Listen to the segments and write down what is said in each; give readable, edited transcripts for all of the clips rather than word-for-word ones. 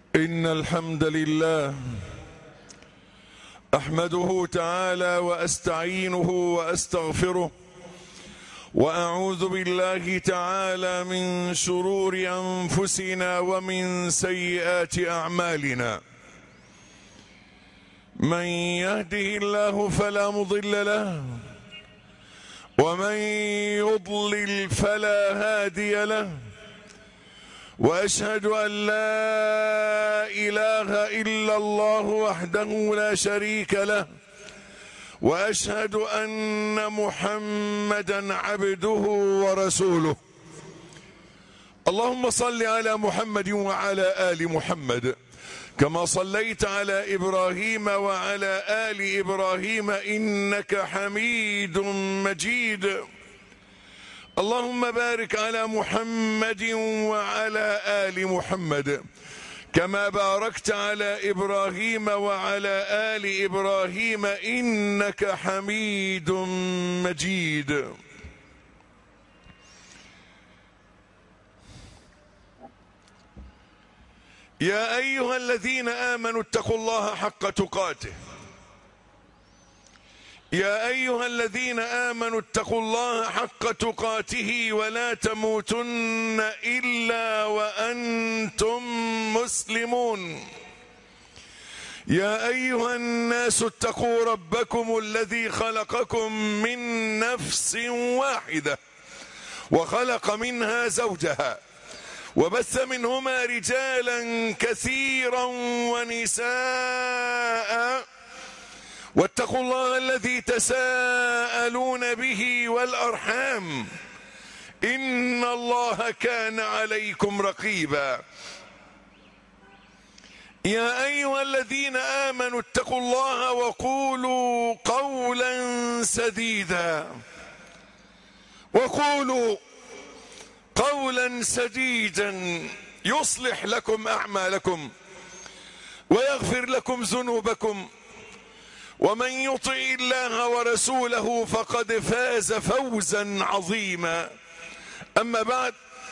إن الحمد لله أحمده تعالى وأستعينه وأستغفره وأعوذ بالله تعالى من شرور أنفسنا ومن سيئات أعمالنا. من يهده الله فلا مضل له ومن يضلل فلا هادي له، وأشهد أن لا إله إلا الله وحده لا شريك له، وأشهد أن محمدا عبده ورسوله. اللهم صل على محمد وعلى آل محمد كما صليت على إبراهيم وعلى آل إبراهيم إنك حميد مجيد. اللهم بارك على محمد وعلى آل محمد كما باركت على إبراهيم وعلى آل إبراهيم إنك حميد مجيد. يا أيها الذين آمنوا اتقوا الله حق تقاته. يا أيها الذين آمنوا اتقوا الله حق تقاته ولا تموتن إلا وأنتم مسلمون. يا أيها الناس اتقوا ربكم الذي خلقكم من نفس واحدة وخلق منها زوجها وبث منهما رجالا كثيرا ونساء، واتقوا الله الذي تساءلون به والأرحام إن الله كان عليكم رقيبا. يا أيها الذين آمنوا اتقوا الله وقولوا قولا سديدا. وقولوا قولا سديدا يصلح لكم أعمالكم ويغفر لكم ذنوبكم، ومن يطع الله ورسوله فقد فاز فوزا عظيما. أما بعد،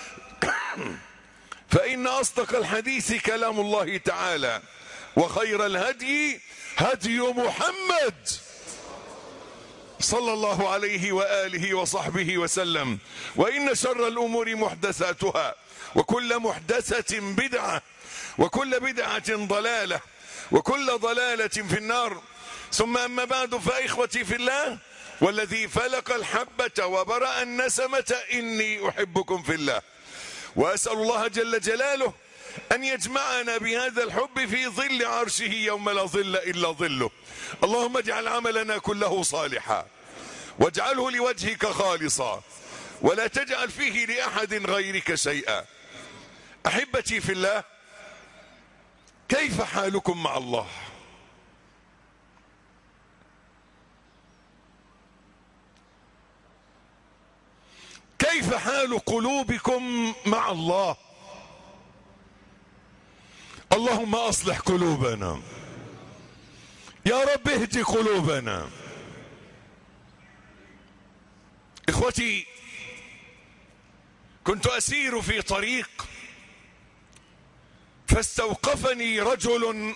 فإن أصدق الحديث كلام الله تعالى، وخير الهدي هدي محمد صلى الله عليه وآله وصحبه وسلم، وإن شر الأمور محدثاتها، وكل محدثة بدعة، وكل بدعة ضلالة، وكل ضلالة في النار. ثم أما بعد، فإخوتي في الله والذي فلق الحبة وبرأ النسمة إني أحبكم في الله، وأسأل الله جل جلاله أن يجمعنا بهذا الحب في ظل عرشه يوم لا ظل إلا ظله. اللهم اجعل عملنا كله صالحا واجعله لوجهك خالصا ولا تجعل فيه لأحد غيرك شيئا. أحبتي في الله، كيف حالكم مع الله؟ كيف حال قلوبكم مع الله؟ اللهم أصلح قلوبنا يا رب، اهد قلوبنا. إخوتي، كنت أسير في طريق فاستوقفني رجل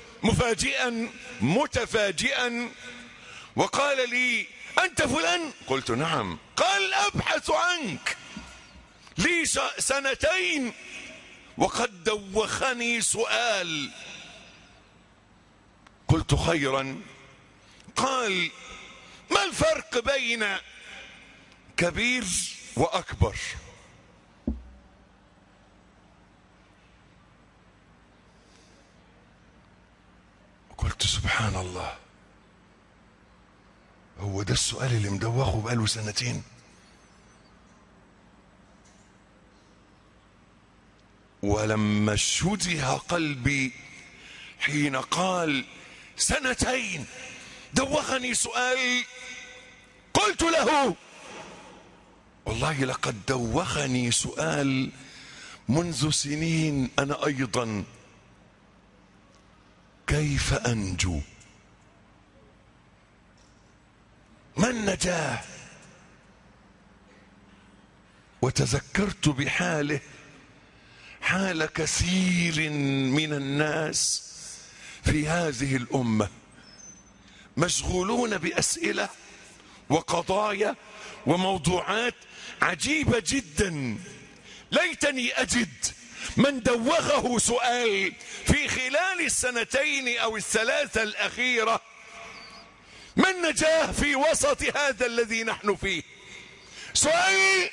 متفاجئا وقال لي: أنت فلان؟ قلت: نعم. قال: أبحث عنك لي سنتين وقد دوخني سؤال. قلت: خيرا. قال: ما الفرق بين كبير وأكبر؟ قلت: سبحان الله، هو ده السؤال اللي مدوخه بقاله سنتين؟ ولما شجع قلبي حين قال سنتين دوخني سؤال، قلت له: والله لقد دوخني سؤال منذ سنين أنا أيضا، كيف أنجو؟ ما النجاة؟ وتذكرت بحاله حال كثير من الناس في هذه الأمة، مشغولون بأسئلة وقضايا وموضوعات عجيبة جدا. ليتني أجد من دوغه سؤال في خلال السنتين أو الثلاثة الأخيرة: ما النجاة في وسط هذا الذي نحن فيه؟ سؤال: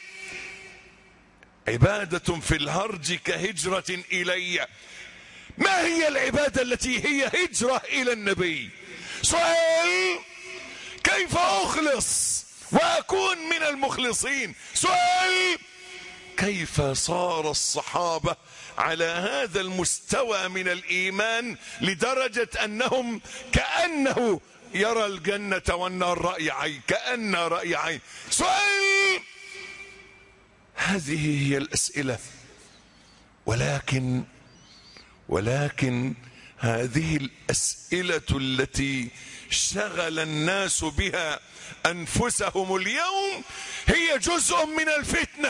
عبادة في الهرج كهجرة إلي. ما هي العبادة التي هي هجرة إلى النبي؟ سؤال: كيف أخلص وأكون من المخلصين؟ سؤال: كيف صار الصحابة على هذا المستوى من الإيمان لدرجة أنهم كأنه يرى الجنة والنار رأي عين، كأن رأي عين. سؤال: هذه هي الأسئلة. ولكن هذه الأسئلة التي شغل الناس بها أنفسهم اليوم هي جزء من الفتنة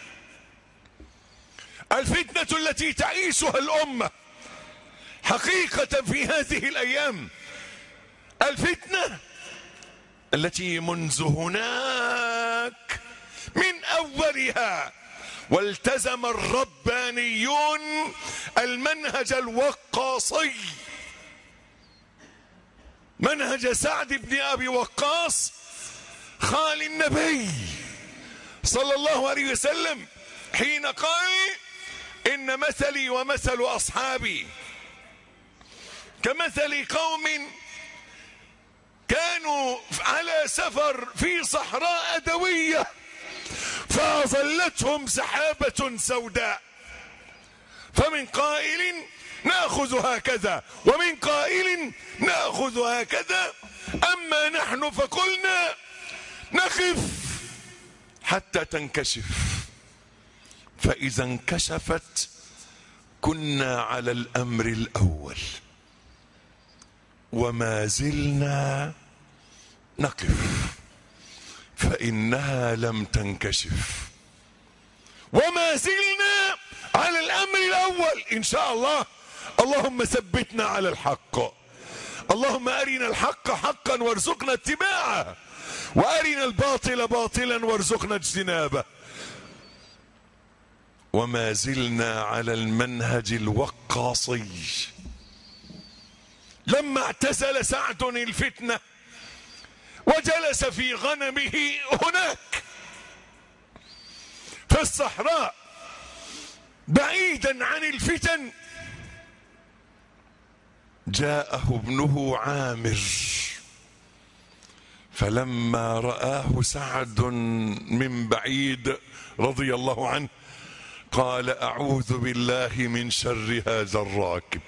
التي تعيشها الأمة حقيقة في هذه الأيام. الفتنة التي منذ هناك من أولها والتزم الربانيون المنهج الوقاصي، منهج سعد بن أبي وقاص خال النبي صلى الله عليه وسلم، حين قال: إن مثلي ومثل أصحابي كمثل قوم كانوا على سفر في صحراء دوية فأظلتهم سحابة سوداء، فمن قائل نأخذ هكذا ومن قائل نأخذ هكذا، أما نحن فقلنا نقف حتى تنكشف، فإذا انكشفت كنا على الأمر الأول وما زلنا نقف فإنها لم تنكشف، وما زلنا على الأمر الأول إن شاء الله. اللهم ثبتنا على الحق، اللهم أرنا الحق حقا وارزقنا اتباعه، وأرنا الباطل باطلا وارزقنا اجتنابه. وما زلنا على المنهج الوقاصي. لما اعتزل سعد الفتنة وجلس في غنمه هناك في الصحراء بعيدا عن الفتن، جاءه ابنه عامر، فلما رآه سعد من بعيد رضي الله عنه قال: أعوذ بالله من شر هذا الراكب.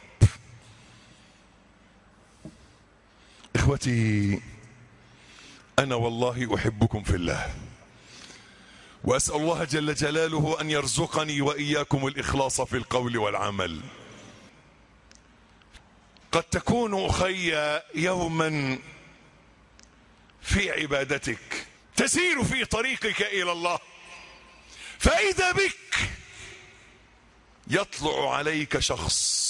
إخوتي، أنا والله أحبكم في الله، وأسأل الله جل جلاله أن يرزقني وإياكم الإخلاص في القول والعمل. قد تكون أخي يوما في عبادتك تسير في طريقك إلى الله، فإذا بك يطلع عليك شخص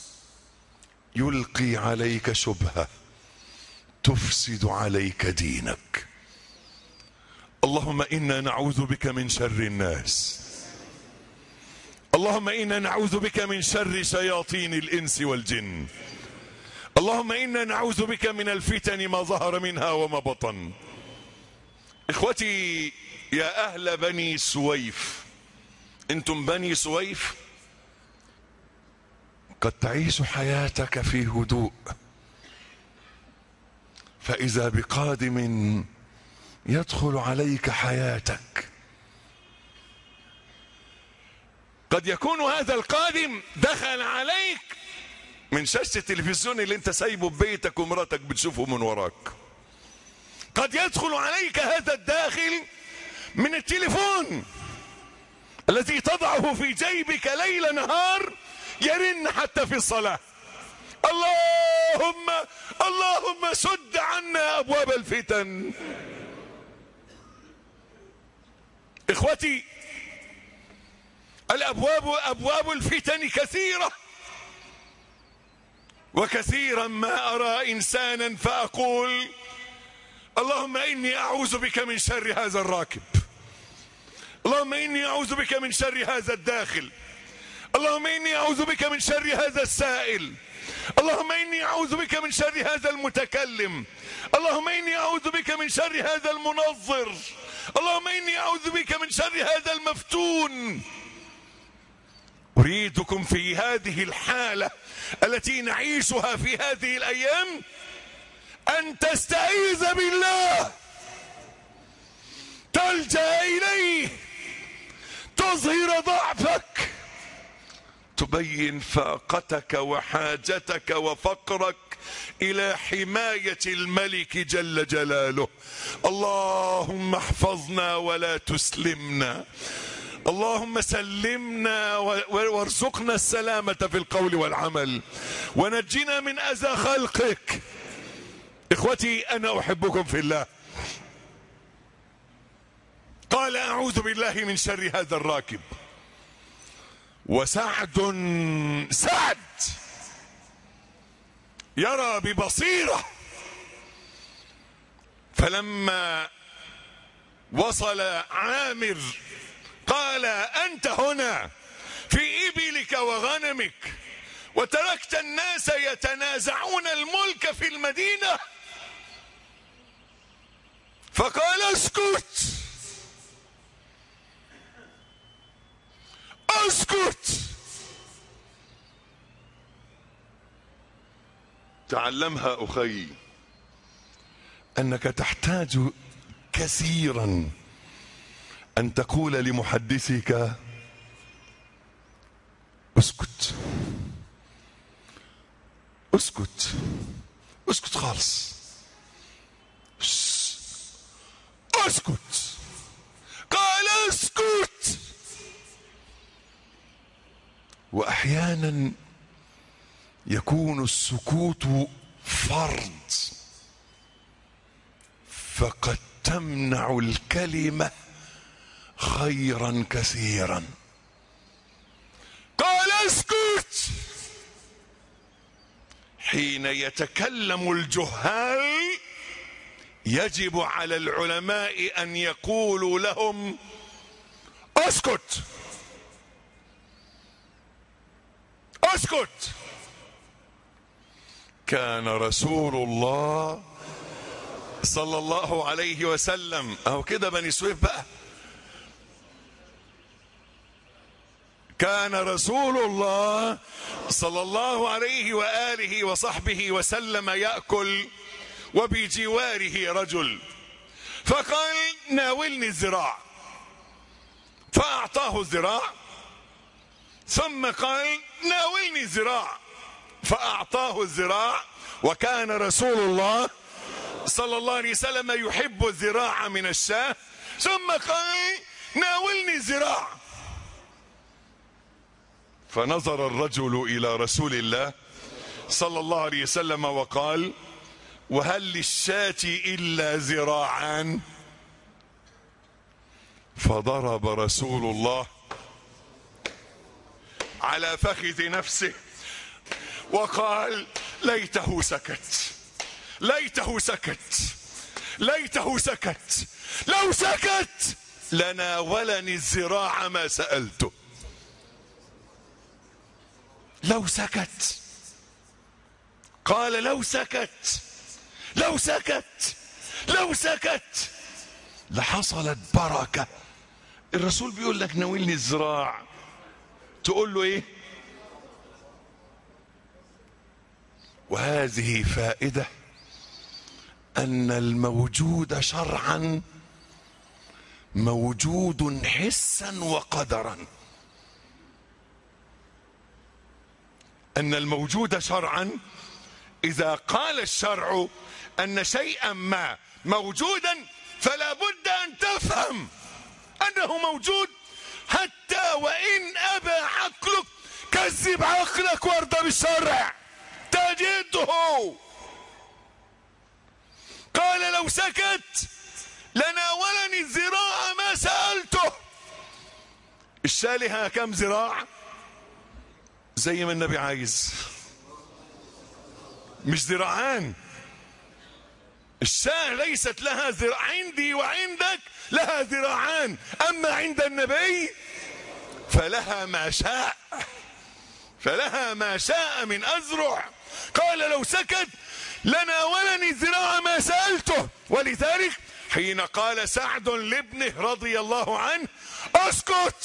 يلقي عليك شبهة تفسد عليك دينك. اللهم إنا نعوذ بك من شر الناس، اللهم إنا نعوذ بك من شر شياطين الإنس والجن، اللهم إنا نعوذ بك من الفتن ما ظهر منها وما بطن. إخوتي يا أهل بني سويف، أنتم بني سويف قد تعيش حياتك في هدوء، فإذا بقادم يدخل عليك حياتك. قد يكون هذا القادم دخل عليك من شاشة التلفزيون اللي انت سايبه ببيتك ومراتك بتشوفه من وراك. قد يدخل عليك هذا الداخل من التليفون الذي تضعه في جيبك ليل نهار يرن حتى في الصلاة. اللهم سد عنا أبواب الفتن. إخوتي، أبواب الفتن كثيرة، وكثيرا ما أرى إنسانا فأقول اللهم إني أعوذ بك من شر هذا الراكب، اللهم إني أعوذ بك من شر هذا الداخل، اللهم إني أعوذ بك من شر هذا السائل، اللهم إني أعوذ بك من شر هذا المتكلم، اللهم إني أعوذ بك من شر هذا المنظر، اللهم إني أعوذ بك من شر هذا المفتون. أريدكم في هذه الحالة التي نعيشها في هذه الأيام أن تستعيذ بالله، تلجأ إليه، تظهر ضعفك، تبين فاقتك وحاجتك وفقرك إلى حماية الملك جل جلاله. اللهم احفظنا ولا تسلمنا، اللهم سلمنا وارزقنا السلامة في القول والعمل، ونجنا من أذى خلقك. إخوتي أنا أحبكم في الله. قال أعوذ بالله من شر هذا الراكب. وسعد يرى ببصيرة، فلما وصل عامر قال أنت هنا في إبلك وغنمك وتركت الناس يتنازعون الملك في المدينة؟ فقال اسكت اسكت. تعلمها أخي، أنك تحتاج كثيرا أن تقول لمحدثك اسكت اسكت اسكت خالص، اسكت. قال اسكت. وأحيانا يكون السكوت فرض، فقد تمنع الكلمة خيرا كثيرا. قال اسكت. حين يتكلم الجهال يجب على العلماء أن يقولوا لهم اسكت اسكت. كان رسول الله صلى الله عليه وسلم، اهو كده بني سويف بقى، كان رسول الله صلى الله عليه وآله وصحبه وسلم يأكل وبجواره رجل، فقال ناولني الذراع، فأعطاه الذراع، ثم قال ناولني الذراع، فأعطاه الذراع. وكان رسول الله صلى الله عليه وسلم يحب الذراع من الشاة، ثم قال ناولني الذراع. فنظر الرجل إلى رسول الله صلى الله عليه وسلم وقال وهل للشاة إلا ذراعان؟ فضرب رسول الله على فخذ نفسه وقال ليته سكت، ليته سكت، ليته سكت، لو سكت لناولني الذراع ما سألته. لو سكت، قال لو سكت، لو سكت، لو سكت لحصلت بركة. الرسول بيقول لك ناولني الذراع، تقول له ايه؟ وهذه فائدة أن الموجود شرعا موجود حسا وقدرا. أن الموجود شرعا إذا قال الشرع أن شيئا ما موجودا فلا بد أن تفهم أنه موجود، حتى وإن أبى عقلك كذب عقلك وارضى بالشرع تجده. قال لو سكت لناولني الذراع ما سألته. الشاة لها كم ذراع؟ زي ما النبي عايز، مش ذراعان. الشاة ليست لها ذراع، عندي وعندك لها ذراعان، أما عند النبي فلها ما شاء، فلها ما شاء من أذرع. قال لو سكت لناولني الذراع ما سألته. ولذلك حين قال سعد لابنه رضي الله عنه اسكت،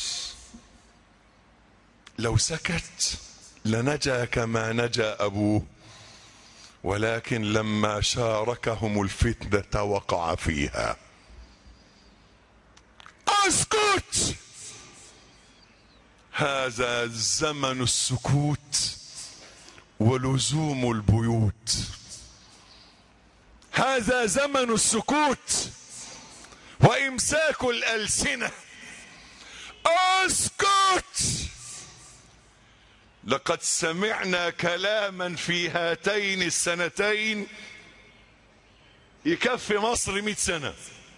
لو سكت لنجا كما نجا أبوه، ولكن لما شاركهم الفتنة وقع فيها. اسكت. هذا زمن السكوت ولزوم البيوت، هذا زمن السكوت وإمساك الألسنة. اسكت. لقد سمعنا كلاما في هاتين السنتين يكفي مصر 100 سنة.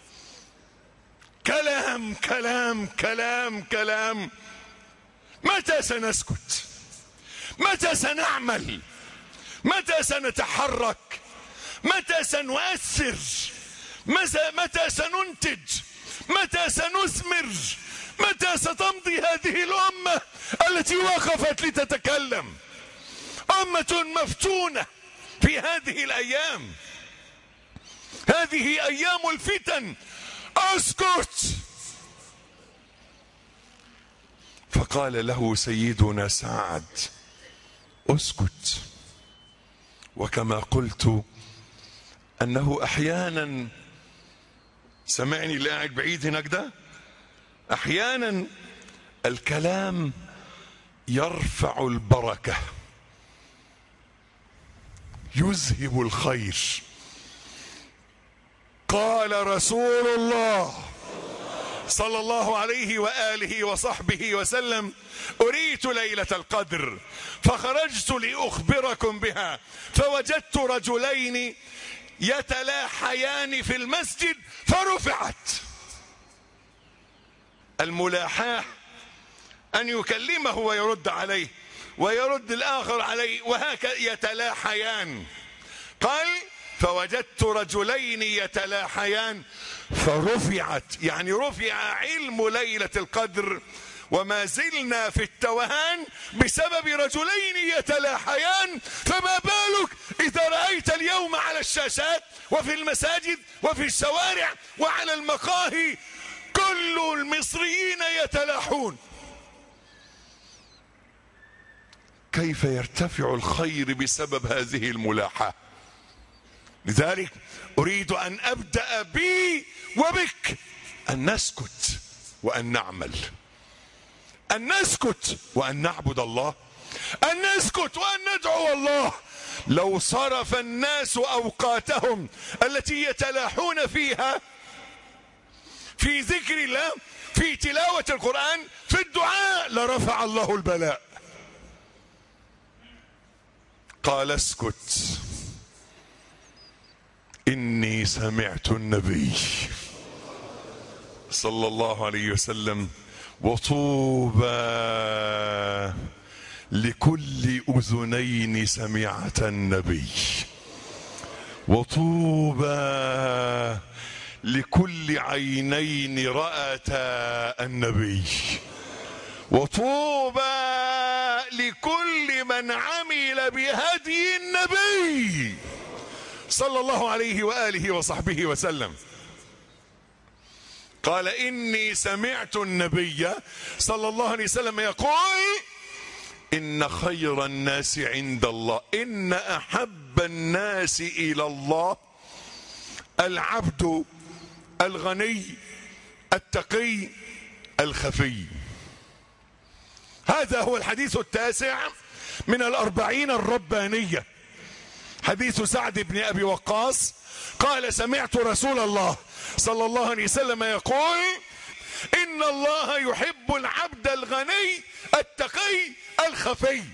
كلام كلام كلام كلام. متى سنسكت؟ متى سنعمل؟ متى سنتحرك؟ متى سنؤثر؟ متى سننتج؟ متى سنثمر؟ متى ستمضي هذه الأمة التي وقفت لتتكلم؟ أمة مفتونة في هذه الأيام، هذه أيام الفتن. اسكت. فقال له سيدنا سعد اسكت. وكما قلت أنه أحيانا، سمعني اللي قاعد بعيد هناك ده، أحيانا الكلام يرفع البركة، يذهب الخير. قال رسول الله صلى الله عليه وآله وصحبه وسلم أريت ليلة القدر فخرجت لأخبركم بها فوجدت رجلين يتلاحيان في المسجد فرفعت. الملاحاة أن يكلمه ويرد عليه ويرد الآخر عليه وهكذا يتلاحيان. قال فوجدت رجلين يتلاحيان فرفعت، يعني رفع علم ليلة القدر، وما زلنا في التوهان بسبب رجلين يتلاحيان، فما بالك إذا رأيت اليوم على الشاشات وفي المساجد وفي الشوارع وعلى المقاهي كل المصريين يتلاحون. كيف يرتفع الخير بسبب هذه الملاحة؟ لذلك أريد أن أبدأ بي وبك أن نسكت وأن نعمل، أن نسكت وأن نعبد الله، أن نسكت وأن ندعو الله. لو صرف الناس أوقاتهم التي يتلاحون فيها في ذكر الله، في تلاوة القرآن، في الدعاء، لرفع الله البلاء. قال اسكت إني سمعت النبي صلى الله عليه وسلم وطوبى لكل أذنين سمعت النبي، وطوبى لكل عينين رأتا النبي، وطوبى لكل من عمل بهدي النبي صلى الله عليه وآله وصحبه وسلم. قال إني سمعت النبي صلى الله عليه وسلم يقول إن خير الناس عند الله، إن أحب الناس إلى الله العبد الغني التقي الخفي. هذا هو الحديث التاسع من الأربعين الربانية، حديث سعد بن أبي وقاص قال سمعت رسول الله صلى الله عليه وسلم يقول إن الله يحب العبد الغني التقي الخفي.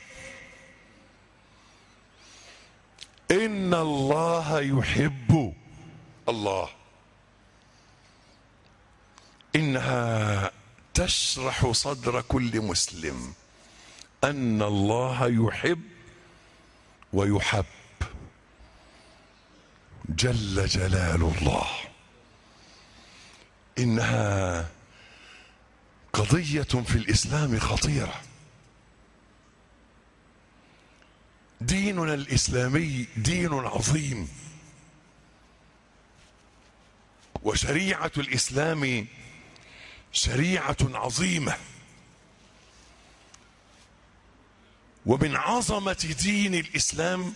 إن الله يحب الله، إنها تشرح صدر كل مسلم أن الله يحب ويحب جل جلال الله. إنها قضية في الإسلام خطيرة. ديننا الإسلامي دين عظيم، وشريعة الإسلام شريعة عظيمة. ومن عظمة دين الإسلام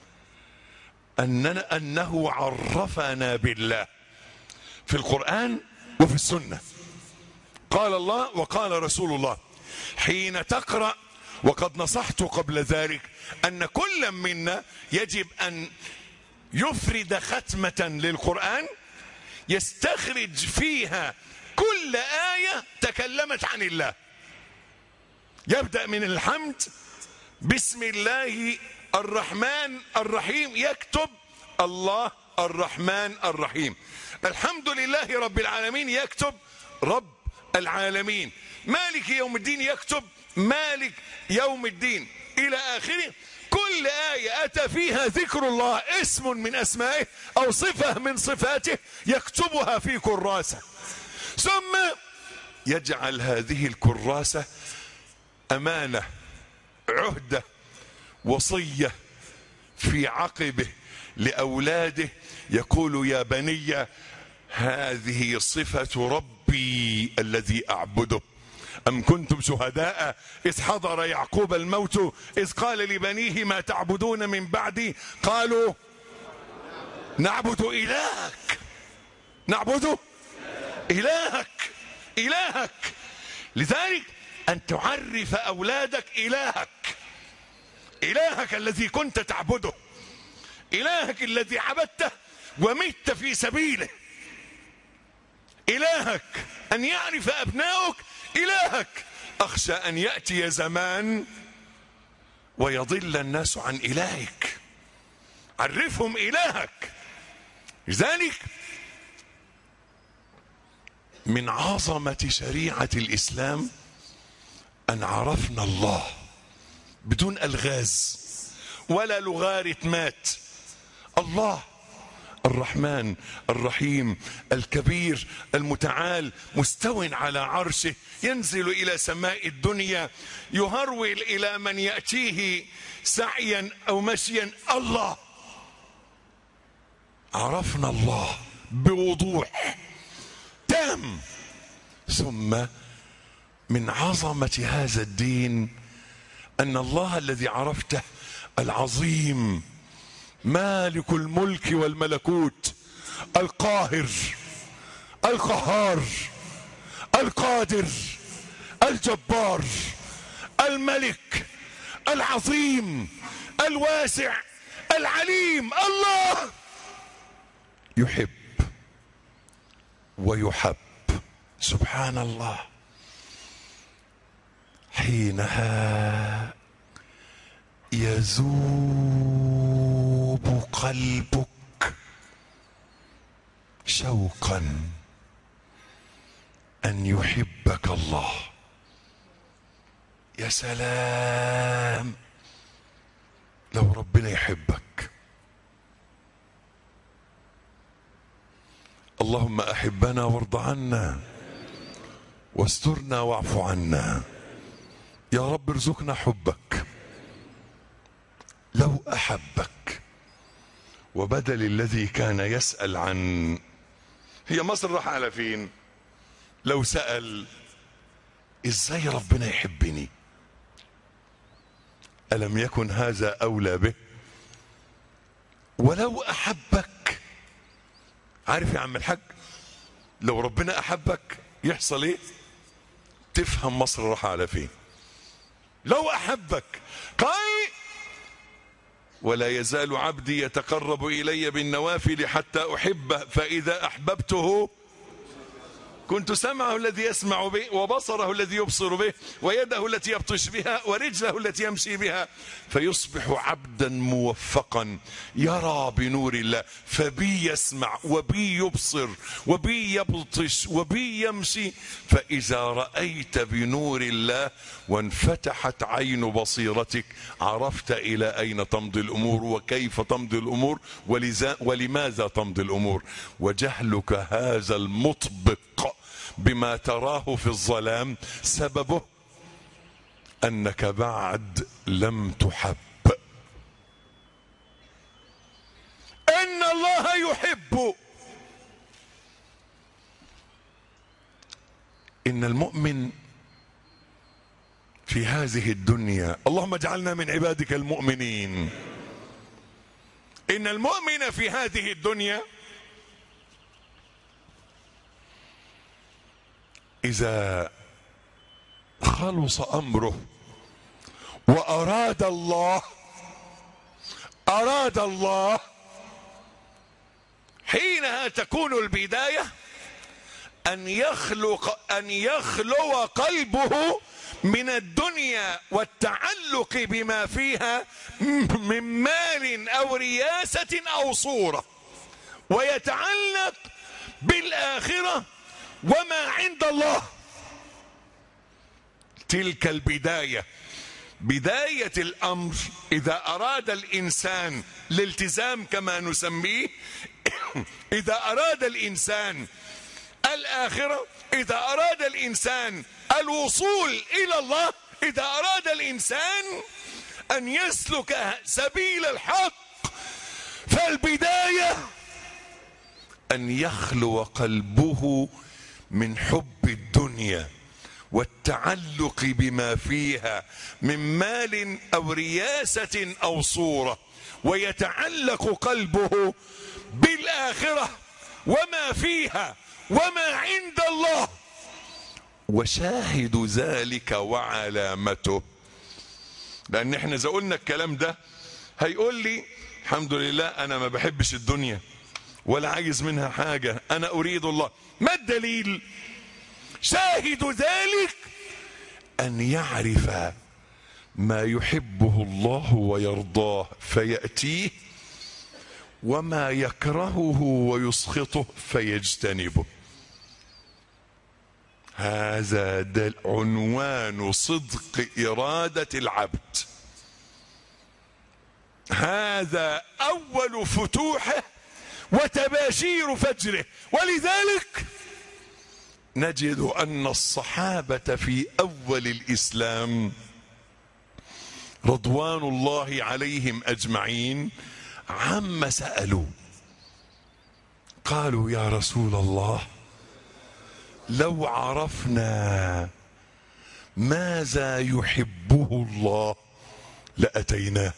أنه عرفنا بالله في القرآن وفي السنة. قال الله وقال رسول الله. حين تقرأ، وقد نصحت قبل ذلك أن كل منا يجب أن يفرد ختمة للقرآن يستخرج فيها كل آية تكلمت عن الله. يبدأ من الحمد بسم الله الرحمن الرحيم، يكتب الله الرحمن الرحيم. الحمد لله رب العالمين، يكتب رب العالمين. مالك يوم الدين، يكتب مالك يوم الدين، إلى آخره. كل آية أتى فيها ذكر الله، اسم من أسمائه أو صفة من صفاته، يكتبها في كراسة، ثم يجعل هذه الكراسة أمانة، عهدة، وصية في عقبه لأولاده، يقول يا بني هذه صفة ربي الذي أعبده. أم كنتم شهداء إذ حضر يعقوب الموت إذ قال لبنيه ما تعبدون من بعدي قالوا نعبد إلهك، نعبد إلهك، إلهك. لذلك أن تعرف أولادك إلهك، إلهك الذي كنت تعبده، إلهك الذي عبدته ومت في سبيله. إلهك، أن يعرف أبناؤك إلهك. أخشى أن يأتي زمان ويضل الناس عن إلهك. عرفهم إلهك. لذلك من عظمة شريعة الإسلام أن عرفنا الله بدون ألغاز ولا لغاريتمات. الله الرحمن الرحيم الكبير المتعال، مستو على عرشه، ينزل إلى سماء الدنيا، يهرول إلى من يأتيه سعيا أو مشيا. الله، عرفنا الله بوضوح تام. ثم من عظمة هذا الدين أن الله الذي عرفته العظيم، مالك الملك والملكوت، القاهر القهار القادر الجبار الملك العظيم الواسع العليم. الله يحب ويحب. سبحان الله. حينها يذوب قلبك شوقا أن يحبك الله. يا سلام لو ربنا يحبك. اللهم أحبنا وارض عنا واسترنا واعف عنا. يا رب ارزقنا حبك. لو أحبك، وبدل الذي كان يسأل عن هي مصر راح على فين، لو سأل ازاي ربنا يحبني، ألم يكن هذا أولى به؟ ولو أحبك، عارف يا عم الحاج، لو ربنا أحبك يحصل ايه؟ تفهم مصر راح على فين. لو أحبك قال ولا يزال عبدي يتقرب إلي بالنوافل حتى أحبه فإذا أحببته كنت سمعه الذي يسمع به، وبصره الذي يبصر به، ويده التي يبطش بها، ورجله التي يمشي بها، فيصبح عبدا موفقا يرى بنور الله، فبي يسمع وبي يبصر وبي يبطش وبي يمشي. فإذا رأيت بنور الله وانفتحت عين بصيرتك عرفت إلى أين تمضي الأمور وكيف تمضي الأمور ولماذا تمضي الأمور. وجهلك هذا المطبق بما تراه في الظلام سببه أنك بعد لم تحب. إن الله يحب. إن المؤمن في هذه الدنيا، اللهم اجعلنا من عبادك المؤمنين، إن المؤمن في هذه الدنيا إذا خلص أمره وأراد الله حينها تكون البداية أن يخلو قلبه من الدنيا والتعلق بما فيها من مال أو رياسة أو صورة، ويتعلق بالآخرة وما عند الله. تلك البداية، بداية الأمر. إذا أراد الإنسان الالتزام كما نسميه، إذا أراد الإنسان الآخرة، إذا أراد الإنسان الوصول إلى الله، إذا أراد الإنسان أن يسلك سبيل الحق، فالبداية أن يخلو قلبه من حب الدنيا والتعلق بما فيها من مال أو رياسة أو صورة، ويتعلق قلبه بالآخرة وما فيها وما عند الله. وشاهد ذلك وعلامته، لأن احنا إذا قلنا الكلام ده هيقول لي الحمد لله أنا ما بحبش الدنيا ولا عايز منها حاجة، أنا أريد الله. ما الدليل؟ شاهد ذلك أن يعرف ما يحبه الله ويرضاه فيأتيه، وما يكرهه ويسخطه فيجتنبه. هذا عنوان صدق إرادة العبد، هذا أول فتوحه وتباشير فجره. ولذلك نجد أن الصحابة في أول الإسلام رضوان الله عليهم أجمعين عما سألوا قالوا يا رسول الله لو عرفنا ماذا يحبه الله لأتيناه.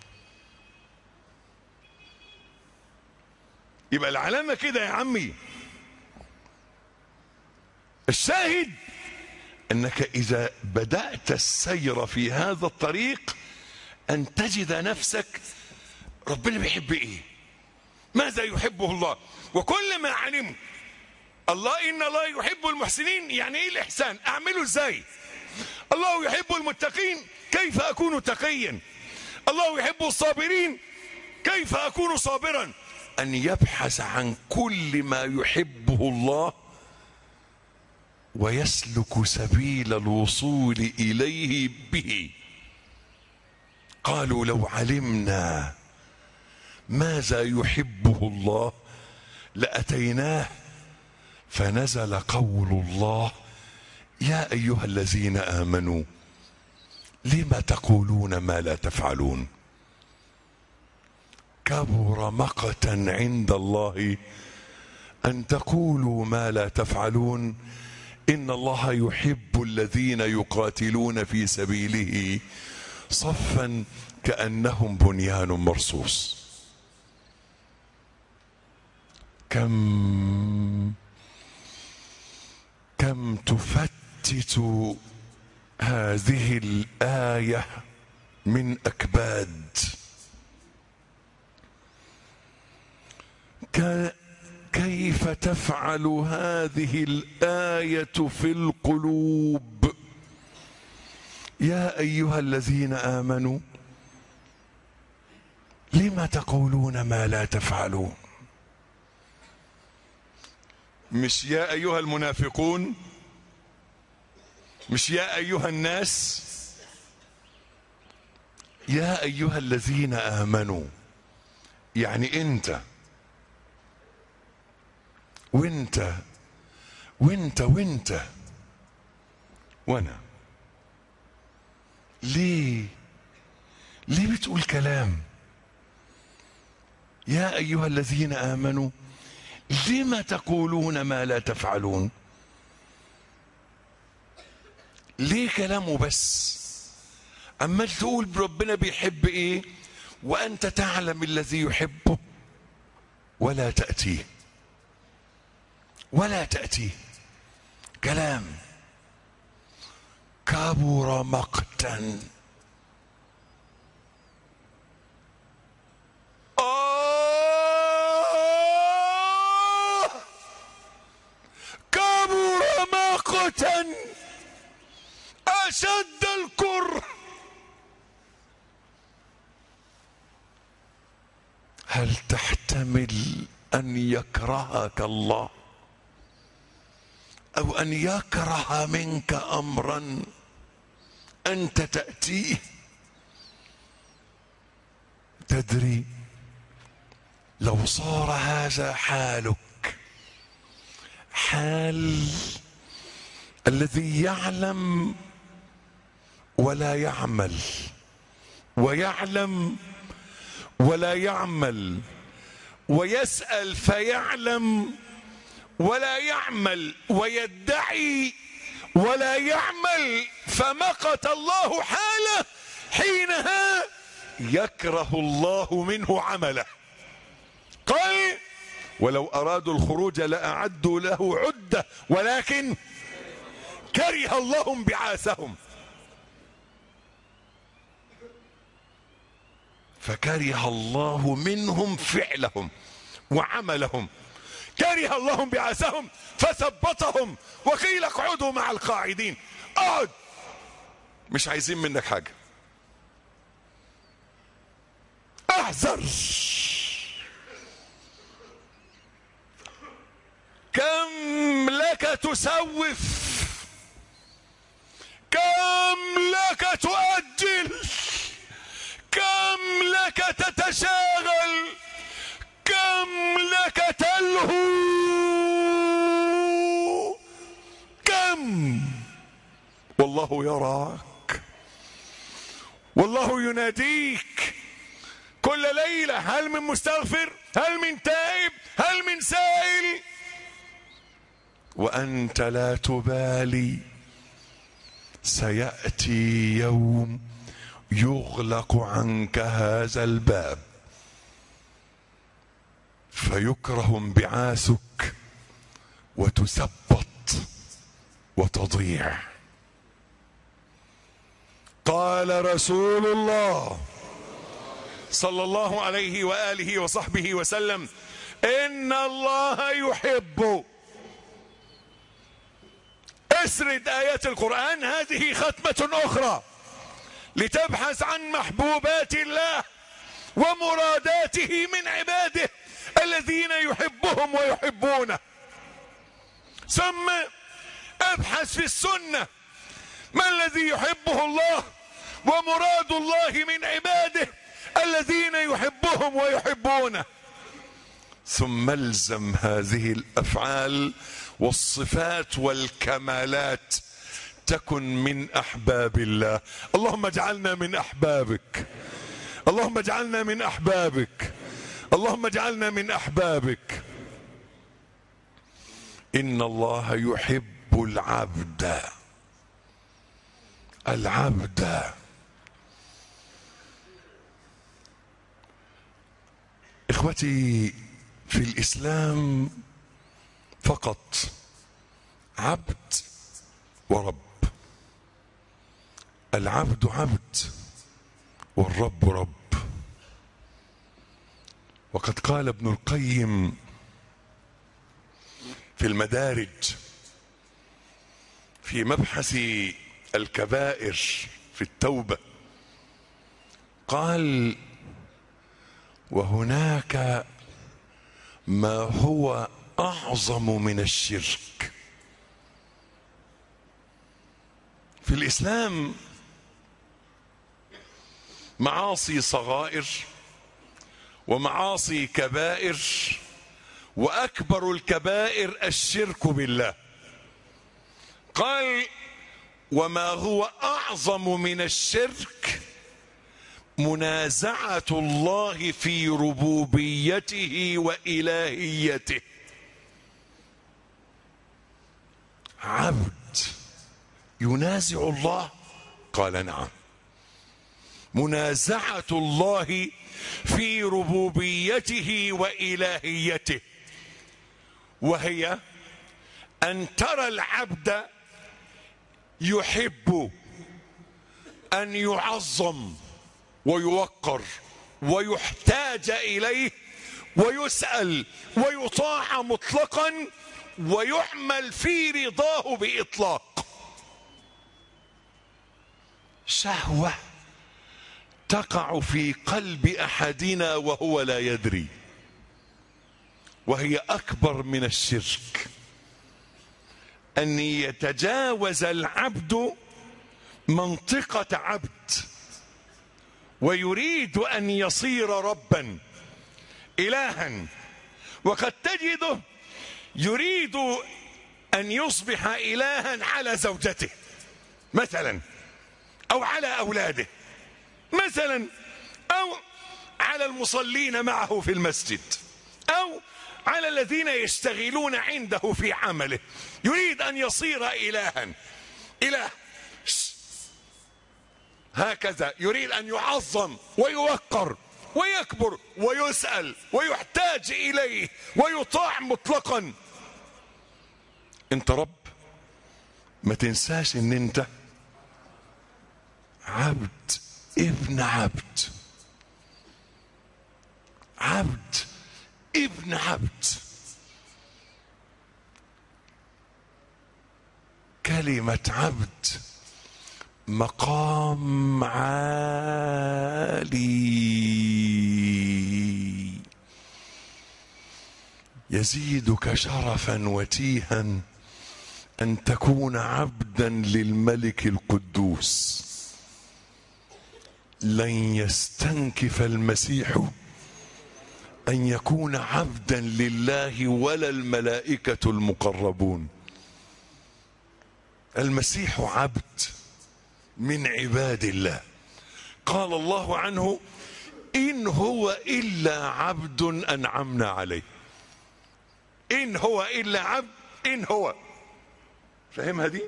يبقى العلامة كده يا عمي. الشاهد أنك إذا بدأت السير في هذا الطريق أن تجد نفسك ربنا بيحب إيه، ماذا يحبه الله. وكل ما علمت الله إن الله يحب المحسنين، يعني إيه الإحسان؟ أعمله إزاي؟ الله يحب المتقين، كيف أكون تقيا؟ الله يحب الصابرين، كيف أكون صابرا؟ أن يبحث عن كل ما يحبه الله ويسلك سبيل الوصول إليه به. قالوا لو علمنا ماذا يحبه الله لأتيناه. فنزل قول الله يا أيها الذين آمنوا لم تقولون ما لا تفعلون كبر مقتا عند الله أن تقولوا ما لا تفعلون إن الله يحب الذين يقاتلون في سبيله صفا كأنهم بنيان مرصوص. كم تفتت هذه الآية من أكباد. كيف كيف تفعل هذه الآية في القلوب؟ يا أيها الذين آمنوا لم تقولون ما لا تفعلون. مش يا أيها المنافقون، مش يا أيها الناس، يا أيها الذين آمنوا. يعني أنت وأنت وأنت وأنت وأنا. ليه بتقول كلام يا أيها الذين آمنوا لم تقولون ما لا تفعلون؟ ليه كلامه بس؟ عمال تقول ربنا بيحب ايه وانت تعلم الذي يحبه ولا تأتيه كلام. كبر مقتا. كبر مقتا أشد الكره. هل تحتمل أن يكرهك الله أو أن يكره منك أمرا أنت تأتيه؟ تدري لو صار هذا حالك، حال الذي يعلم ولا يعمل، ويعلم ولا يعمل، ويسأل فيعلم ولا يعمل، ويدعي ولا يعمل، فمقت الله حاله، حينها يكره الله منه عمله. قال ولو أرادوا الخروج لأعدوا له عدة ولكن كره الله انبعاثهم. فكره الله منهم فعلهم وعملهم، كره الله انبعاثهم فثبتهم وقيل اقعدوا مع القاعدين. اقعد، مش عايزين منك حاجة. احذر. كم لك تسوف، كم لك تؤجل، كم لك تتشاغل، كم لك تلهو، كم. والله يراك، والله يناديك كل ليلة. هل من مستغفر؟ هل من تائب؟ هل من سائل؟ وأنت لا تبالي. سيأتي يوم يغلق عنك هذا الباب فيكره انبعاثك وتثبط وتضيع. قال رسول الله صلى الله عليه وآله وصحبه وسلم: إن الله يحب. اسرد آيات القرآن، هذه ختمة أخرى لتبحث عن محبوبات الله ومراداته من عباده الذين يحبهم ويحبونه. ثم ابحث في السنة ما الذي يحبه الله ومراد الله من عباده الذين يحبهم ويحبونه. ثم الزم هذه الأفعال والصفات والكمالات تكن من أحباب الله. اللهم اجعلنا من أحبابك، اللهم اجعلنا من أحبابك، اللهم اجعلنا من أحبابك. إن الله يحب العبد. إخوتي في الإسلام فقط عبد ورب. العبد عبد والرب رب. وقد قال ابن القيم في المدارج في مبحث الكبائر في التوبة قال: وهناك ما هو أعظم من الشرك. في الإسلام معاصي صغائر ومعاصي كبائر، وأكبر الكبائر الشرك بالله. قال: وما هو أعظم من الشرك منازعة الله في ربوبيته وإلهيته. عبد ينازع الله؟ قال: نعم. منازعة الله في ربوبيته وإلهيته، وهي أن ترى العبد يحب أن يعظم ويوقر ويحتاج إليه ويسأل ويطاع مطلقا ويعمل في رضاه بإطلاق. شهوة تقع في قلب أحدنا وهو لا يدري، وهي أكبر من الشرك. أن يتجاوز العبد منطقة عبد ويريد أن يصير ربا إلها، وقد تجده يريد أن يصبح إلها على زوجته مثلا، أو على أولاده مثلا، أو على المصلين معه في المسجد، أو على الذين يشتغلون عنده في عمله. يريد أن يصير إلها، إله هكذا، يريد أن يعظم ويوقر ويكبر ويسأل ويحتاج إليه ويطاع مطلقا. انت رب، ما تنساش ان انت عبد ابن عبد، عبد ابن عبد. كلمة عبد مقام عالي يزيدك شرفا وتيها أن تكون عبدا للملك القدوس. لن يستنكف المسيح أن يكون عبدا لله ولا الملائكة المقربون. المسيح عبد من عباد الله. قال الله عنه: إن هو إلا عبد أنعمنا عليه. إن هو إلا عبد، إن هو، فهمها دي؟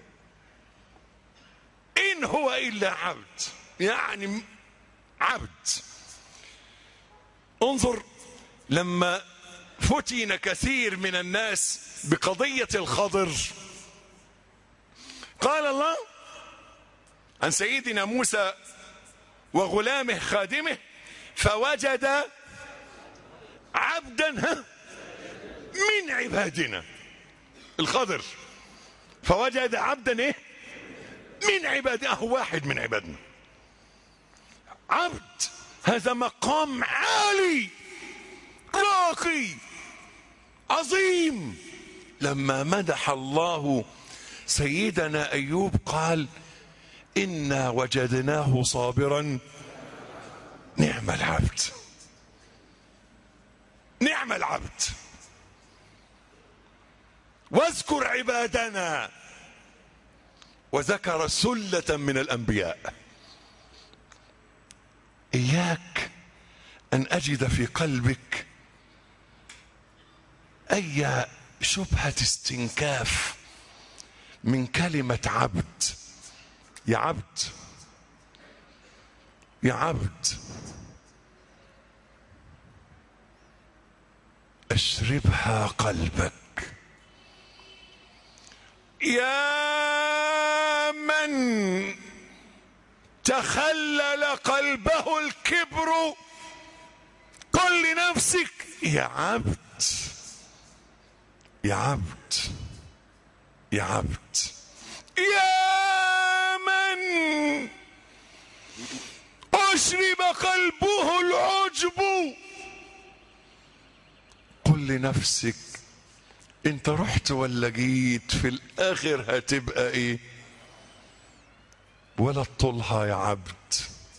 إن هو إلا عبد، يعني عبد. انظر، لما فتن كثير من الناس بقضية الخضر، قال الله عن سيدنا موسى وغلامه خادمه: فوجد عبدا من عبادنا. الخضر فوجد عبدا ايه؟ من عبادنا. هو واحد من عبادنا. عبد، هذا مقام عالي راقي عظيم. لما مدح الله سيدنا أيوب قال: إنا وجدناه صابرا نعم العبد. نعم العبد. واذكر عبادنا، وذكر سلة من الأنبياء. إياك أن أجد في قلبك أي شبهة استنكاف من كلمة عبد. يا عبد، يا عبد، اشربها قلبك. يا من تخلل قلبه الكبر، قل لنفسك: يا عبد، يا عبد يا عبد، يا من أشرب قلبه العجب، قل لنفسك انت رحت ولا جيت، في الآخر هتبقى ايه؟ ولا تطولها يا عبد.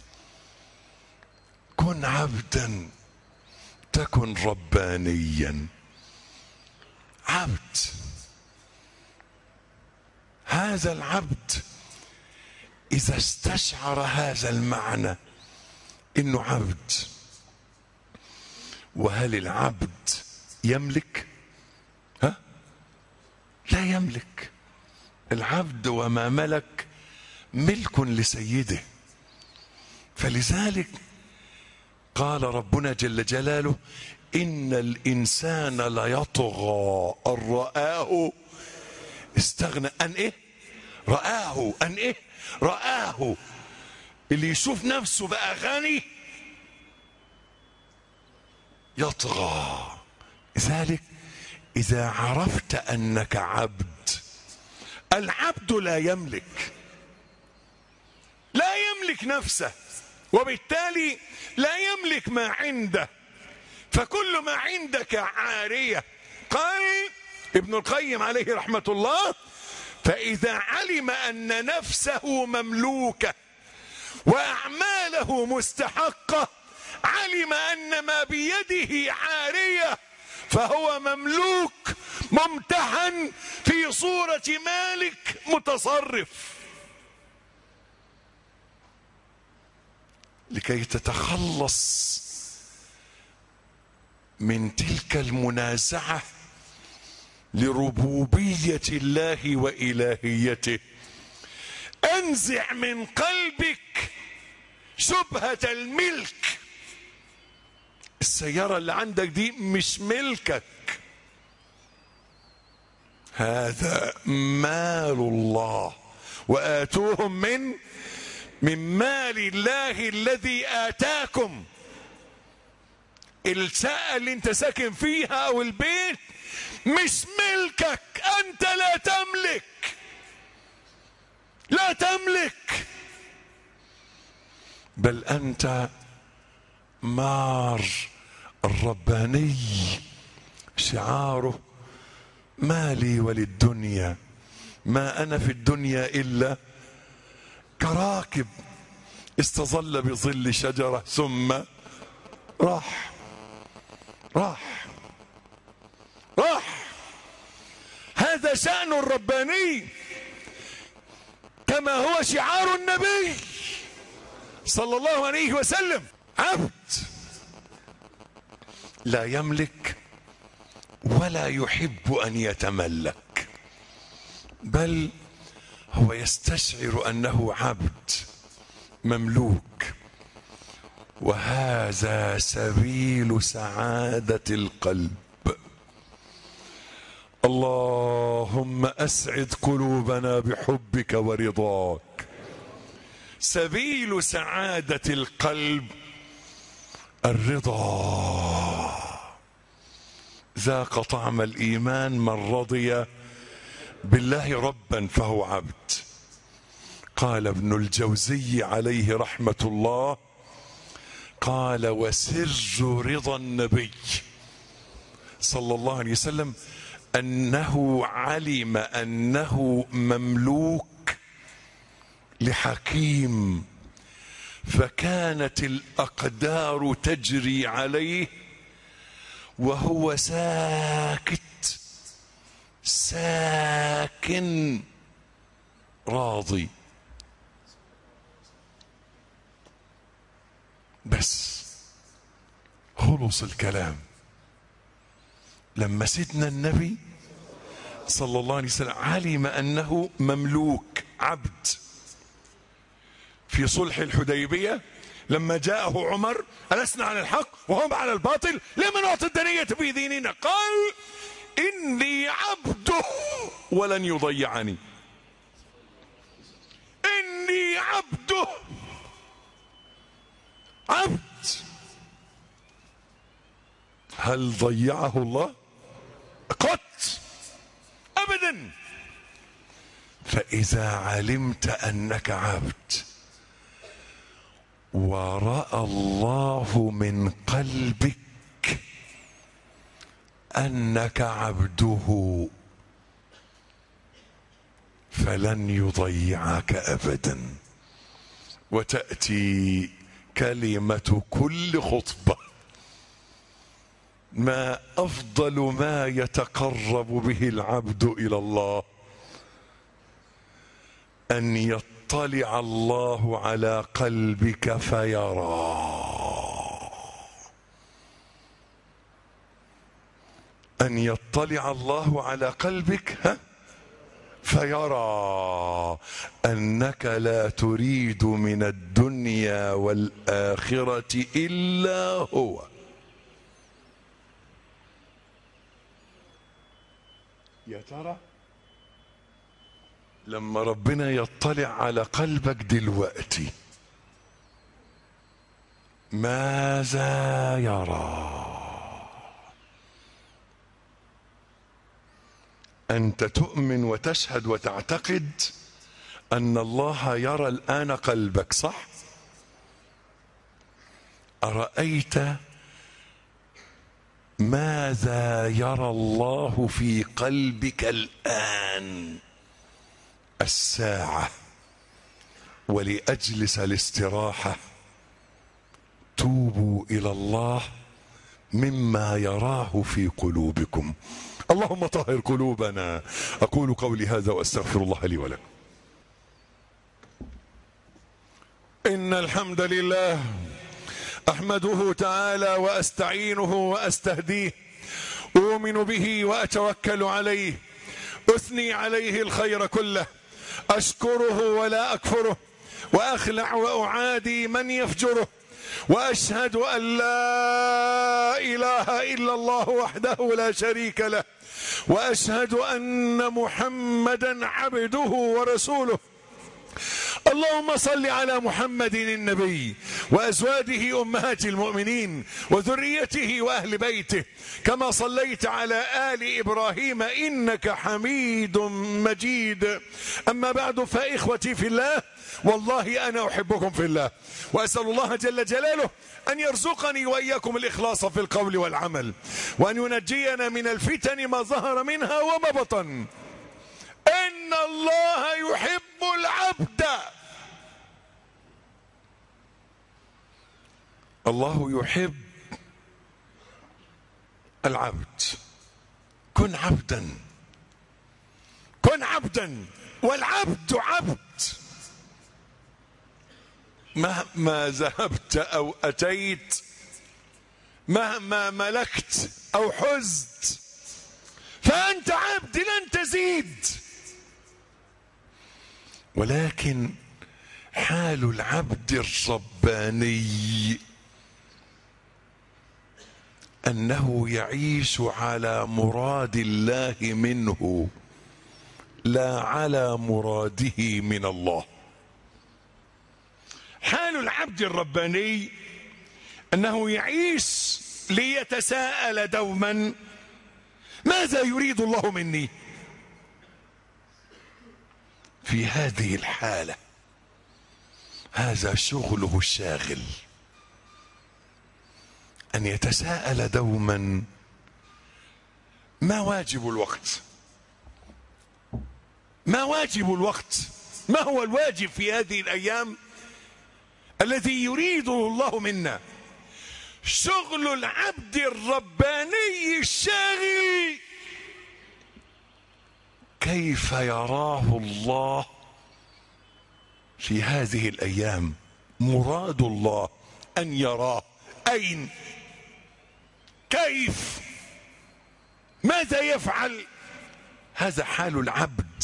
كن عبدا تكن ربانيا. عبد، هذا العبد إذا استشعر هذا المعنى إنه عبد. وهل العبد يملك؟ لا يملك. العبد وما ملك ملك لسيده. فلذلك قال ربنا جل جلاله: إن الإنسان ليطغى أن رآه استغنى. أن إيه؟ رآه. أن إيه؟ رآه. اللي يشوف نفسه بقى غني يطغى. لذلك إذا عرفت أنك عبد، العبد لا يملك نفسه، وبالتالي لا يملك ما عنده، فكل ما عندك عارية. قال ابن القيم عليه رحمة الله: فإذا علم أن نفسه مملوكة وأعماله مستحقة، علم أن ما بيده عارية، فهو مملوك ممتحن في صورة مالك متصرف. لكي تتخلص من تلك المنازعة لربوبية الله وإلهيته، انزع من قلبك شبهة الملك. السيارة اللي عندك دي مش ملكك، هذا مال الله، وآتوهم من مال الله الذي آتاكم. الشقة اللي انت ساكن فيها او البيت مش ملكك، انت لا تملك، بل انت مار الرباني شعاره: ما لي وللدنيا، ما انا في الدنيا الا كراكب استظل بظل شجرة ثم راح. هذا شأن الرباني، كما هو شعار النبي صلى الله عليه وسلم. عبد لا يملك ولا يحب أن يتملك، بل هو يستشعر أنه عبد مملوك. وهذا سبيل سعادة القلب. اللهم أسعد قلوبنا بحبك ورضاك. سبيل سعادة القلب الرضا. ذاق طعم الإيمان من رضي بالله ربا فهو عبد. قال ابن الجوزي عليه رحمة الله، قال: وسر رضا النبي صلى الله عليه وسلم أنه علم أنه مملوك لحكيم، فكانت الأقدار تجري عليه وهو ساكن راضي. بس خلص الكلام لما سيدنا النبي صلى الله عليه وسلم علم أنه مملوك عبد في صلح الحديبية، لما جاءه عمر: ألسنا على الحق وهم على الباطل، لمن أعطي الدنية في ديننا؟ قال: إني عبده ولن يضيعني. إني عبده. عبد. هل ضيعه الله؟ قط. فإذا علمت أنك عبد ورأى الله من قلبك أنك عبده فلن يضيعك أبدا. وتأتي كلمة كل خطبة: ما أفضل ما يتقرب به العبد إلى الله أن يطلع الله على قلبك فيرى. أن يطلع الله على قلبك فيرى أنك لا تريد من الدنيا والآخرة إلا هو. يا ترى لما ربنا يطلع على قلبك دلوقتي ماذا يرى؟ أنت تؤمن وتشهد وتعتقد أن الله يرى الآن قلبك، صح؟ أرأيت ماذا يرى الله في قلبك الآن الساعة؟ ولأجلس الاستراحة توبوا إلى الله مما يراه في قلوبكم. اللهم طهر قلوبنا. أقول قولي هذا وأستغفر الله لي ولكم. إن الحمد لله أحمده تعالى وأستعينه وأستهديه، أؤمن به وأتوكل عليه، أثني عليه الخير كله، أشكره ولا أكفره، وأخلع وأعادي من يفجره، وأشهد أن لا إله إلا الله وحده لا شريك له، وأشهد أن محمدا عبده ورسوله. اللهم صل على محمد النبي وأزواجه أمهات المؤمنين وذريته وأهل بيته كما صليت على آل إبراهيم إنك حميد مجيد. أما بعد، فإخوتي في الله، والله أنا أحبكم في الله، وأسأل الله جل جلاله أن يرزقني وإياكم الإخلاص في القول والعمل، وأن ينجينا من الفتن ما ظهر منها وما بطن. إن الله يحب العبد. الله يحب العبد. كن عبدا، كن عبدا، والعبد عبد. مهما ذهبت أو أتيت، مهما ملكت أو حزت، فأنت عبد لن تزيد. ولكن حال العبد الرباني أنه يعيش على مراد الله منه لا على مراده من الله. حال العبد الرباني أنه يعيش ليتساءل دوما: ماذا يريد الله مني؟ في هذه الحالة هذا شغله الشاغل، أن يتساءل دوما: ما واجب الوقت؟ ما واجب الوقت؟ ما هو الواجب في هذه الأيام الذي يريده الله منا؟ شغل العبد الرباني الشاغل كيف يراه الله في هذه الأيام. مراد الله أن يراه أين؟ كيف؟ ماذا يفعل؟ هذا حال العبد.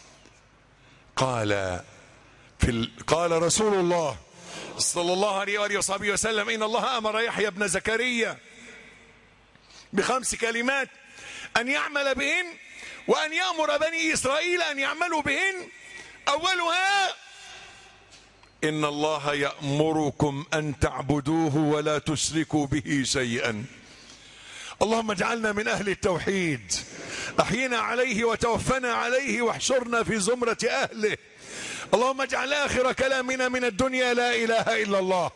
قال رسول الله صلى الله عليه وآله وصحبه وسلم: إن الله أمر يحيى بن زكريا ب5 كلمات أن يعمل بهن وأن يأمر بني إسرائيل أن يعملوا بهن. أولها: إن الله يأمركم أن تعبدوه ولا تشركوا به شيئا. اللهم اجعلنا من أهل التوحيد، أحينا عليه وتوفنا عليه واحشرنا في زمرة أهله. اللهم اجعل آخر كلامنا من الدنيا لا إله إلا الله.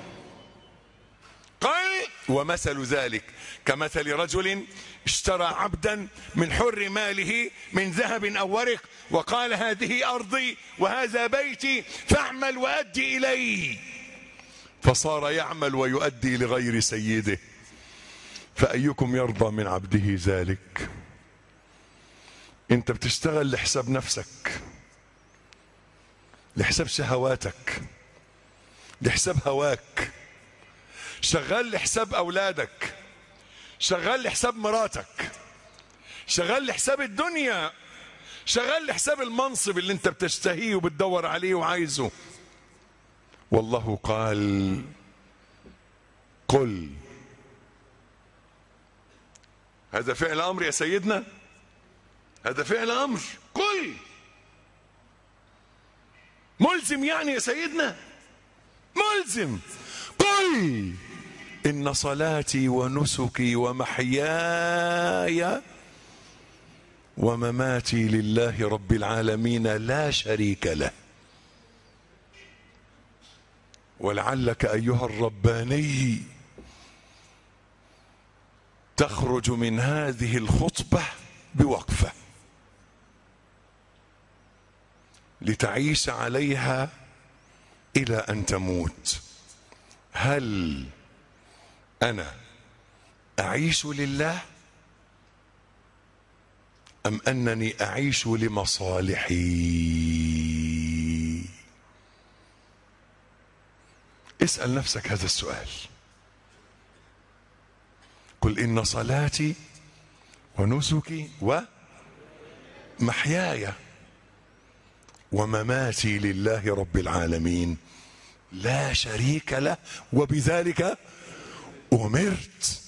قال ومثل ذلك كمثل رجل اشترى عبدا من حر ماله من ذهب أو ورق وقال هذه أرضي وهذا بيتي فاعمل وأدي إلي، فصار يعمل ويؤدي لغير سيده. فأيكم يرضى من عبده ذلك؟ انت بتشتغل لحساب نفسك، لحساب شهواتك، لحساب هواك، شغال لحساب أولادك، شغال لحساب مراتك، شغال لحساب الدنيا، شغال لحساب المنصب اللي انت بتشتهيه وبتدور عليه وعايزه. والله قال قل، هذا فعل أمر يا سيدنا، هذا فعل أمر. قل ملزم يعني يا سيدنا، ملزم. قل إن صلاتي ونسكي ومحياي ومماتي لله رب العالمين لا شريك له. ولعلك أيها الرباني تخرج من هذه الخطبة بوقفة لتعيش عليها إلى أن تموت. هل أنا أعيش لله أم أنني أعيش لمصالحي؟ اسأل نفسك هذا السؤال. قل إن صلاتي ونسكي ومحياي ومماتي لله رب العالمين لا شريك له وبذلك أمرت.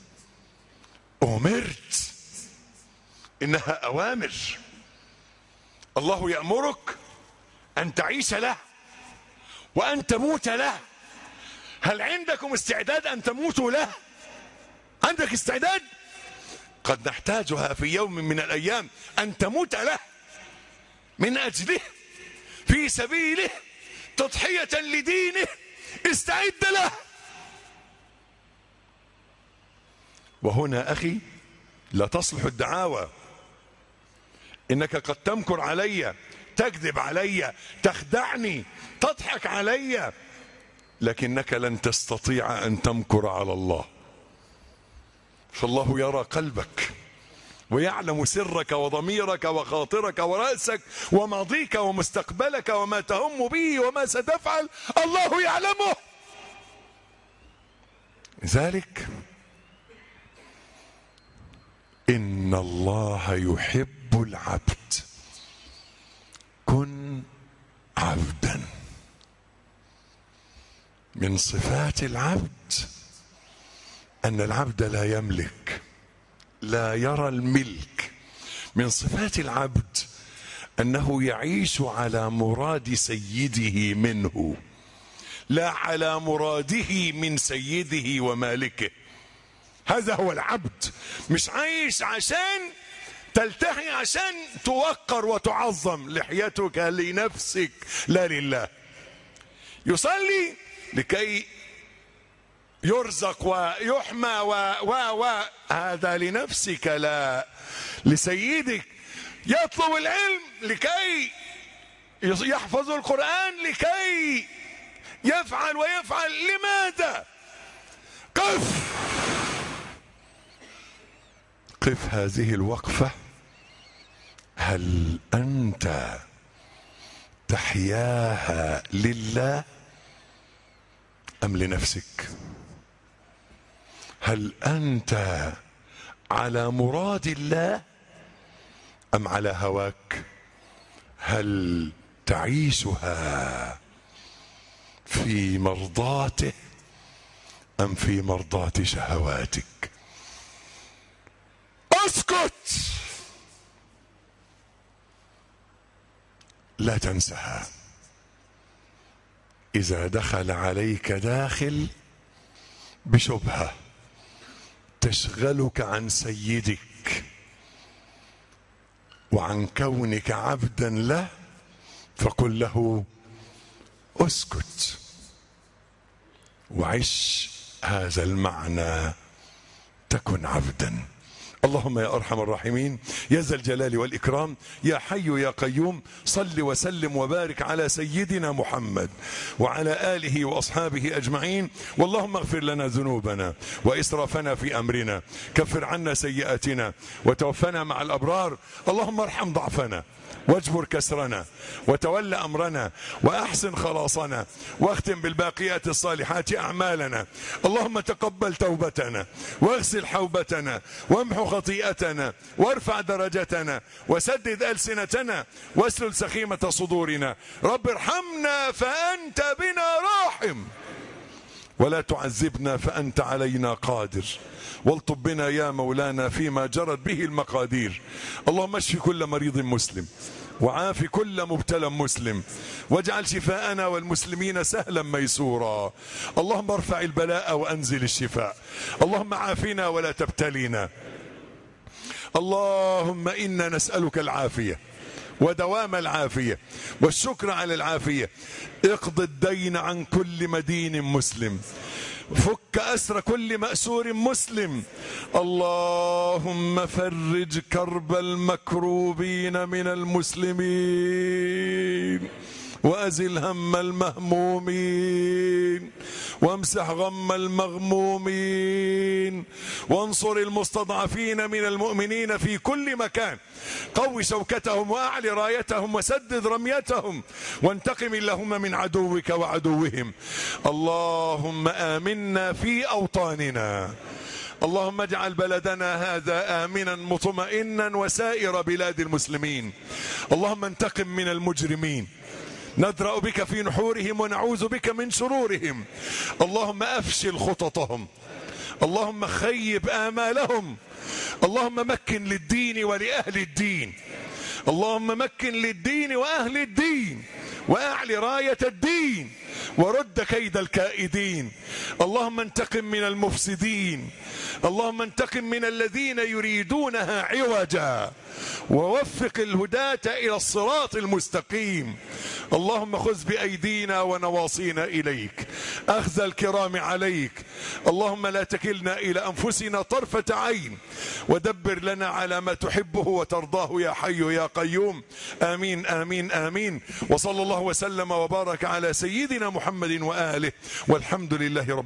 إنها أوامر. الله يأمرك أن تعيش له وأن تموت له. هل عندكم استعداد أن تموتوا له؟ عندك استعداد؟ قد نحتاجها في يوم من الأيام أن تموت له من أجله في سبيله تضحية لدينه. استعد له. وهنا أخي لا تصلح الدعاوى. إنك قد تمكر علي، تكذب علي، تخدعني، تضحك علي، لكنك لن تستطيع أن تمكر على الله. فالله يرى قلبك ويعلم سرك وضميرك وخاطرك ورأسك وماضيك ومستقبلك وما تهم به وما ستفعل، الله يعلمه. لذلك إن الله يحب العبد. كن عبدا. من صفات العبد أن العبد لا يملك، لا يرى الملك. من صفات العبد أنه يعيش على مراد سيده منه، لا على مراده من سيده ومالكه. هذا هو العبد. مش عايش عشان تلتحي، عشان توقر وتعظم. لحيتك لنفسك لا لله. يصلي لكي يرزق ويحمى هذا لنفسك لا لسيدك. يطلب العلم لكي يحفظ القرآن، لكي يفعل ويفعل. لماذا؟ قف هذه الوقفة. هل أنت تحياها لله أم لنفسك؟ هل أنت على مراد الله أم على هواك؟ هل تعيشها في مرضاته أم في مرضاة شهواتك؟ اسكت، لا تنسها. إذا دخل عليك داخل بشبهة تشغلك عن سيدك وعن كونك عبدا له، فقل له اسكت وعش هذا المعنى، تكن عبدا. اللهم يا أرحم الراحمين يا ذا الجلال والإكرام يا حي يا قيوم، صل وسلم وبارك على سيدنا محمد وعلى آله وأصحابه أجمعين. واللهم اغفر لنا ذنوبنا وإسرافنا في أمرنا، كفر عنا سيئاتنا وتوفنا مع الأبرار. اللهم ارحم ضعفنا واجبر كسرنا وتول أمرنا وأحسن خلاصنا، واختم بالباقيات الصالحات أعمالنا. اللهم تقبل توبتنا واغسل حوبتنا وامحو خطيئتنا وارفع درجتنا وسدد ألسنتنا واسلل سخيمة صدورنا. رب ارحمنا فأنت بنا راحم، ولا تعذبنا فأنت علينا قادر، والطب بنا يا مولانا فيما جرت به المقادير. اللهم اشف كل مريض مسلم وعاف كل مبتلى مسلم، واجعل شفاءنا والمسلمين سهلا ميسورا. اللهم ارفع البلاء وأنزل الشفاء، اللهم عافنا ولا تبتلينا. اللهم إنا نسألك العافية ودوام العافية والشكر على العافية. اقض الدين عن كل مدين مسلم، فك أسر كل مأسور مسلم. اللهم فرج كرب المكروبين من المسلمين، وأزل هم المهمومين، وامسح غم المغمومين، وانصر المستضعفين من المؤمنين في كل مكان. قو شوكتهم وأعل رايتهم وسدد رميتهم، وانتقم اللهم من عدوك وعدوهم. اللهم آمنا في أوطاننا، اللهم اجعل بلدنا هذا آمنا مطمئنا وسائر بلاد المسلمين. اللهم انتقم من المجرمين، ندرأ بك في نحورهم ونعوذ بك من شرورهم. اللهم أفشل خططهم، اللهم خيب آمالهم. اللهم مكن للدين ولأهل الدين، اللهم مكن للدين وأهل الدين، وأعل راية الدين، ورد كيد الكائدين. اللهم انتقم من المفسدين، اللهم انتقم من الذين يريدونها عوجا، ووفق الهداة إلى الصراط المستقيم. اللهم خذ بأيدينا ونواصينا إليك، أخذ الكرام عليك. اللهم لا تكلنا إلى أنفسنا طرفة عين، ودبر لنا على ما تحبه وترضاه يا حي يا قيوم. آمين آمين آمين. وصلى الله وسلم وبارك على سيدنا محمد وآله، والحمد لله رب